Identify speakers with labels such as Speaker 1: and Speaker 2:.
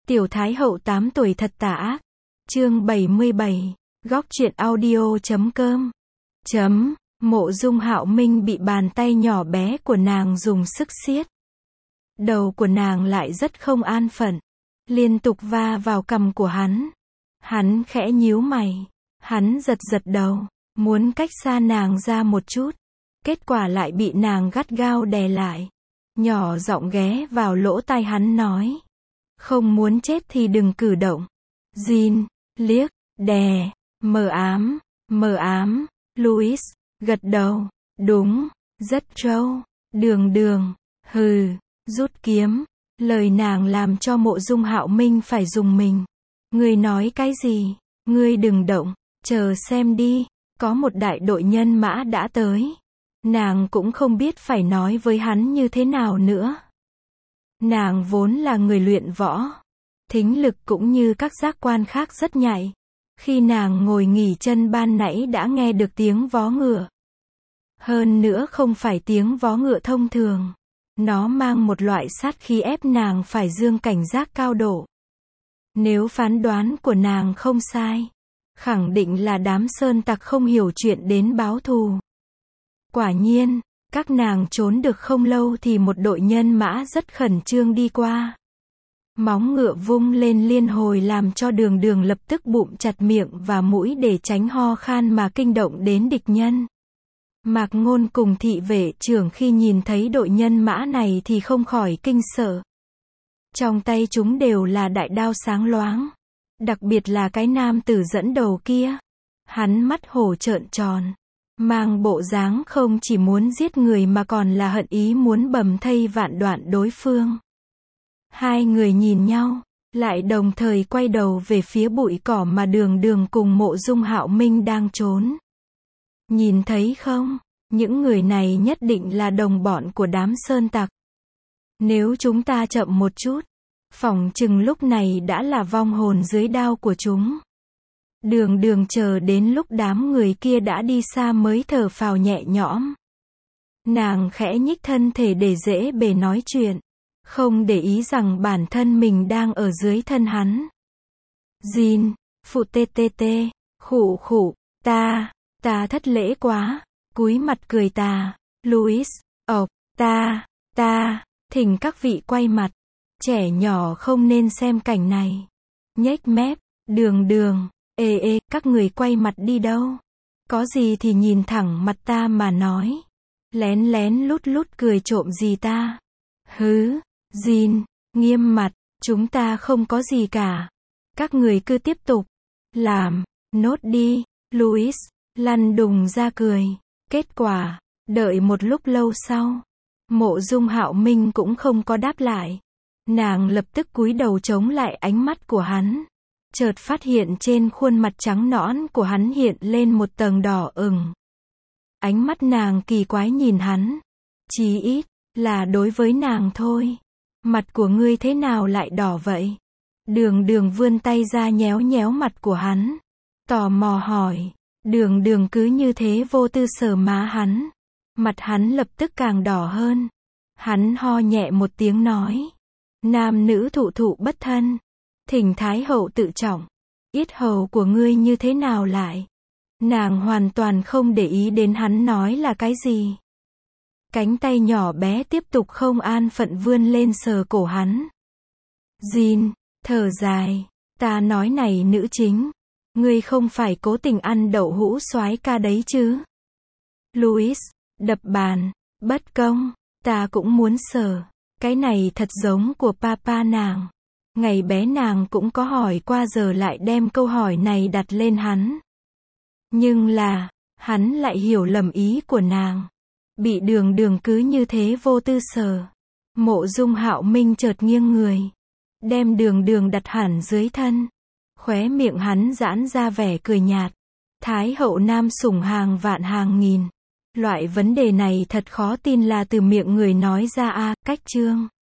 Speaker 1: Tiểu Thái Hậu 8 tuổi thật tà ác. Chương 77. Góc truyện audio.com. Mộ Dung Hạo Minh bị bàn tay nhỏ bé của nàng dùng sức siết. Đầu của nàng lại rất không an phận, liên tục va vào cằm của hắn. Hắn khẽ nhíu mày, hắn giật giật đầu, muốn cách xa nàng ra một chút. Kết quả lại bị nàng gắt gao đè lại. Nhỏ giọng ghé vào lỗ tai hắn nói. Không muốn chết thì đừng cử động. Jean, liếc, đè, mờ ám, Louis, gật đầu, đúng, rất trâu, đường, hừ, rút kiếm. Lời nàng làm cho Mộ Dung Hạo Minh phải rùng mình. Ngươi nói cái gì? Ngươi đừng động, chờ xem đi, có một đại đội nhân mã đã tới. Nàng cũng không biết phải nói với hắn như thế nào nữa. Nàng vốn là người luyện võ, thính lực cũng như các giác quan khác rất nhạy. Khi nàng ngồi nghỉ chân ban nãy đã nghe được tiếng vó ngựa. Hơn nữa không phải tiếng vó ngựa thông thường. Nó mang một loại sát khí ép nàng phải dương cảnh giác cao độ. Nếu phán đoán của nàng không sai, khẳng định là đám sơn tặc không hiểu chuyện đến báo thù. Quả nhiên, các nàng trốn được không lâu thì một đội nhân mã rất khẩn trương đi qua. Móng ngựa vung lên liên hồi làm cho Đường lập tức bụm chặt miệng và mũi để tránh ho khan mà kinh động đến địch nhân. Mạc Ngôn cùng thị vệ trưởng khi nhìn thấy đội nhân mã này thì không khỏi kinh sợ. Trong tay chúng đều là đại đao sáng loáng. Đặc biệt là cái nam tử dẫn đầu kia. Hắn mắt hổ trợn tròn. Mang bộ dáng không chỉ muốn giết người mà còn là hận ý muốn bầm thây vạn đoạn đối phương. Hai người nhìn nhau, lại đồng thời quay đầu về phía bụi cỏ mà Đường cùng Mộ Dung Hạo Minh đang trốn. Nhìn thấy không, những người này nhất định là đồng bọn của đám sơn tặc. Nếu chúng ta chậm một chút, phỏng chừng lúc này đã là vong hồn dưới đao của chúng. Đường chờ đến lúc đám người kia đã đi xa mới thở phào nhẹ nhõm. Nàng khẽ nhích thân thể để dễ bề nói chuyện, không để ý rằng bản thân mình đang ở dưới thân hắn. Jean, phụ tê, khụ, ta thất lễ quá, cúi mặt cười tà. Louis, ta, thỉnh các vị quay mặt, trẻ nhỏ không nên xem cảnh này. Nhếch mép, Đường, các người quay mặt đi đâu? Có gì thì nhìn thẳng mặt ta mà nói. Lén lút cười trộm gì ta? Hứ, Jean, nghiêm mặt, chúng ta không có gì cả. Các người cứ tiếp tục làm nốt đi. Louis lăn đùng ra cười. Kết quả, đợi một lúc lâu sau, Mộ Dung Hạo Minh cũng không có đáp lại. Nàng lập tức cúi đầu chống lại ánh mắt của hắn. Chợt phát hiện trên khuôn mặt trắng nõn của hắn hiện lên một tầng đỏ ửng. Ánh mắt nàng kỳ quái nhìn hắn. Chí ít là đối với nàng thôi. Mặt của ngươi thế nào lại đỏ vậy? Đường vươn tay ra nhéo mặt của hắn. Tò mò hỏi. Đường cứ như thế vô tư sờ má hắn. Mặt hắn lập tức càng đỏ hơn. Hắn ho nhẹ một tiếng nói. Nam nữ thụ bất thân. Thỉnh Thái Hậu tự trọng. Yết hầu của ngươi như thế nào lại? Nàng hoàn toàn không để ý đến hắn nói là cái gì. Cánh tay nhỏ bé tiếp tục không an phận vươn lên sờ cổ hắn. Jean, thở dài. Ta nói này nữ chính. Ngươi không phải cố tình ăn đậu hũ soái ca đấy chứ? Louis, đập bàn. Bất công. Ta cũng muốn sờ. Cái này thật giống của papa nàng. Ngày bé nàng cũng có hỏi qua giờ lại đem câu hỏi này đặt lên hắn. Nhưng là, hắn lại hiểu lầm ý của nàng. Bị đường cứ như thế vô tư sờ. Mộ Dung Hạo Minh chợt nghiêng người. Đem đường đặt hẳn dưới thân. Khóe miệng hắn giãn ra vẻ cười nhạt. Thái hậu nam sủng hàng vạn hàng nghìn. Loại vấn đề này thật khó tin là từ miệng người nói ra a. Cách chương